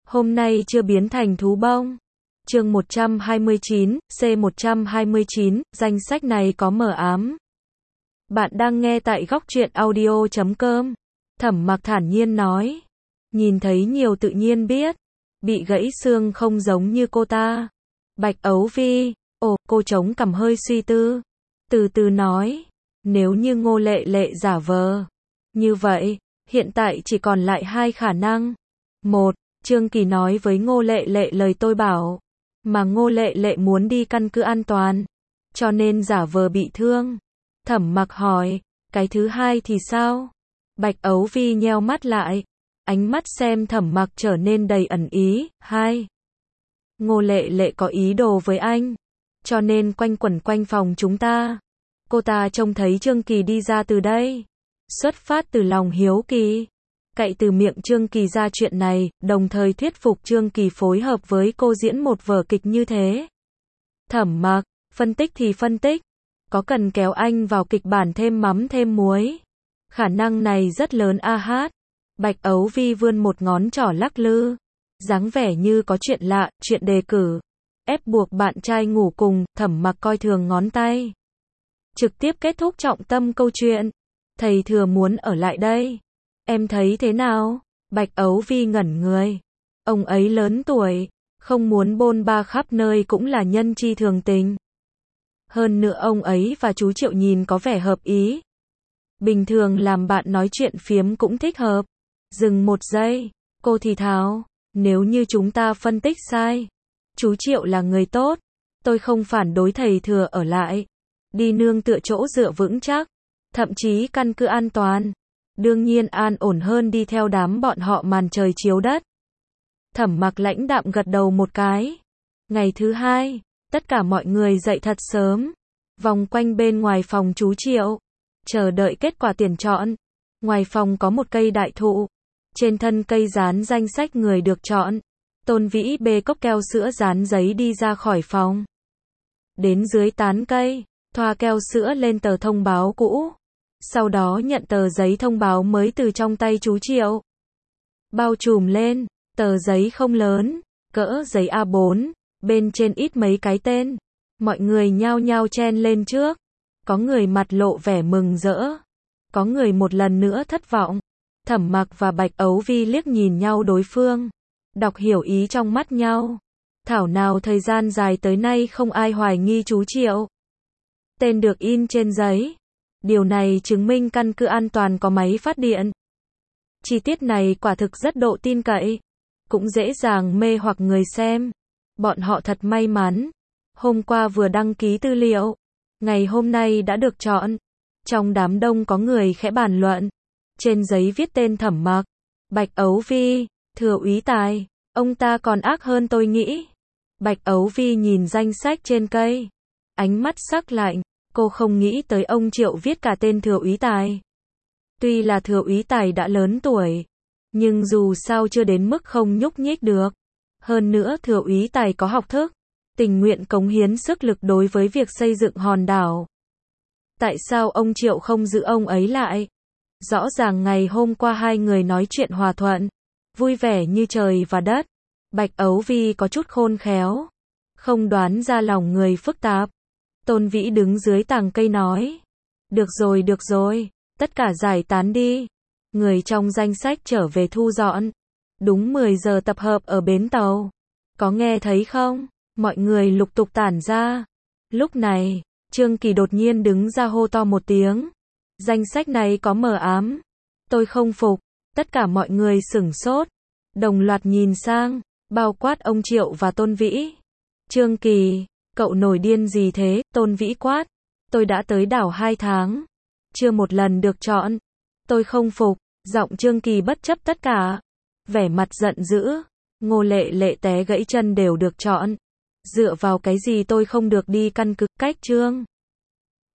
Hôm nay chưa biến thành thú bông. Chương 129, C129, danh sách này có mờ ám. Bạn đang nghe tại góc truyện audio.com. Thẩm Mặc thản nhiên nói. Nhìn thấy nhiều tự nhiên biết. Bị gãy xương không giống như cô ta. Bạch Ấu Vi. Ồ, cô chống cằm hơi suy tư. Từ từ nói. Nếu như Ngô Lệ Lệ giả vờ. Như vậy, hiện tại chỉ còn lại hai khả năng. Một, Trương Kỳ nói với Ngô Lệ Lệ lời tôi bảo. Mà Ngô Lệ Lệ muốn đi căn cứ an toàn. Cho nên giả vờ bị thương. Thẩm Mặc hỏi, cái thứ hai thì sao? Bạch Ấu Vi nheo mắt lại. Ánh mắt xem Thẩm Mặc trở nên đầy ẩn ý. Hai, Ngô Lệ Lệ có ý đồ với anh. Cho nên quanh quẩn quanh phòng chúng ta. Cô ta trông thấy Trương Kỳ đi ra từ đây. Xuất phát từ lòng hiếu kỳ. Cậy từ miệng Trương Kỳ ra chuyện này, đồng thời thuyết phục Trương Kỳ phối hợp với cô diễn một vở kịch như thế. Thẩm Mặc, phân tích thì phân tích. Có cần kéo anh vào kịch bản thêm mắm thêm muối. Khả năng này rất lớn a hát. Bạch Ấu Vi vươn một ngón trỏ lắc lư. Dáng vẻ như có chuyện lạ, chuyện đề cử. Ép buộc bạn trai ngủ cùng, Thẩm Mặc coi thường ngón tay. Trực tiếp kết thúc trọng tâm câu chuyện. Thầy thừa muốn ở lại đây. Em thấy thế nào? Bạch Ấu Vi ngẩn người. Ông ấy lớn tuổi, không muốn bôn ba khắp nơi cũng là nhân chi thường tình. Hơn nữa ông ấy và chú Triệu nhìn có vẻ hợp ý. Bình thường làm bạn nói chuyện phiếm cũng thích hợp. Dừng một giây, cô thì thào, nếu như chúng ta phân tích sai. Chú Triệu là người tốt, tôi không phản đối thầy thừa ở lại. Đi nương tựa chỗ dựa vững chắc, thậm chí căn cứ an toàn. Đương nhiên an ổn hơn đi theo đám bọn họ màn trời chiếu đất. Thẩm Mặc lãnh đạm gật đầu một cái. Ngày thứ hai, tất cả mọi người dậy thật sớm. Vòng quanh bên ngoài phòng chú Triệu. Chờ đợi kết quả tuyển chọn. Ngoài phòng có một cây đại thụ. Trên thân cây dán danh sách người được chọn. Tôn Vĩ bê cốc keo sữa dán giấy đi ra khỏi phòng. Đến dưới tán cây, thoa keo sữa lên tờ thông báo cũ. Sau đó nhận tờ giấy thông báo mới từ trong tay chú Triệu. Bao trùm lên, tờ giấy không lớn, cỡ giấy A4, bên trên ít mấy cái tên. Mọi người nhao nhao chen lên trước. Có người mặt lộ vẻ mừng rỡ. Có người một lần nữa thất vọng. Thẩm Mặc và Bạch Ấu Vi liếc nhìn nhau đối phương. Đọc hiểu ý trong mắt nhau. Thảo nào thời gian dài tới nay không ai hoài nghi chú Triệu. Tên được in trên giấy. Điều này chứng minh căn cứ an toàn có máy phát điện. Chi tiết này quả thực rất độ tin cậy. Cũng dễ dàng mê hoặc người xem. Bọn họ thật may mắn. Hôm qua vừa đăng ký tư liệu. Ngày hôm nay đã được chọn. Trong đám đông có người khẽ bàn luận. Trên giấy viết tên Thẩm Mặc, Bạch Ấu Vi, Thừa úy Tài. Ông ta còn ác hơn tôi nghĩ. Bạch Ấu Vi nhìn danh sách trên cây. Ánh mắt sắc lạnh. Cô không nghĩ tới ông Triệu viết cả tên Thừa úy Tài. Tuy là Thừa úy Tài đã lớn tuổi. Nhưng dù sao chưa đến mức không nhúc nhích được. Hơn nữa Thừa úy Tài có học thức. Tình nguyện cống hiến sức lực đối với việc xây dựng hòn đảo. Tại sao ông Triệu không giữ ông ấy lại? Rõ ràng ngày hôm qua hai người nói chuyện hòa thuận. Vui vẻ như trời và đất. Bạch Ấu Vi có chút khôn khéo. Không đoán ra lòng người phức tạp. Tôn Vĩ đứng dưới tàng cây nói. Được rồi, tất cả giải tán đi. Người trong danh sách trở về thu dọn. Đúng 10 giờ tập hợp ở bến tàu. Có nghe thấy không? Mọi người lục tục tản ra. Lúc này, Trương Kỳ đột nhiên đứng ra hô to một tiếng. Danh sách này có mờ ám. Tôi không phục. Tất cả mọi người sửng sốt. Đồng loạt nhìn sang, bao quát ông Triệu và Tôn Vĩ. Trương Kỳ, cậu nổi điên gì thế? Tôn Vĩ quát. Tôi đã tới đảo 2 tháng. Chưa một lần được chọn. Tôi không phục. Giọng Trương Kỳ bất chấp tất cả. Vẻ mặt giận dữ. Ngô Lệ Lệ té gãy chân đều được chọn. Dựa vào cái gì tôi không được đi căn cứ? Cách Trương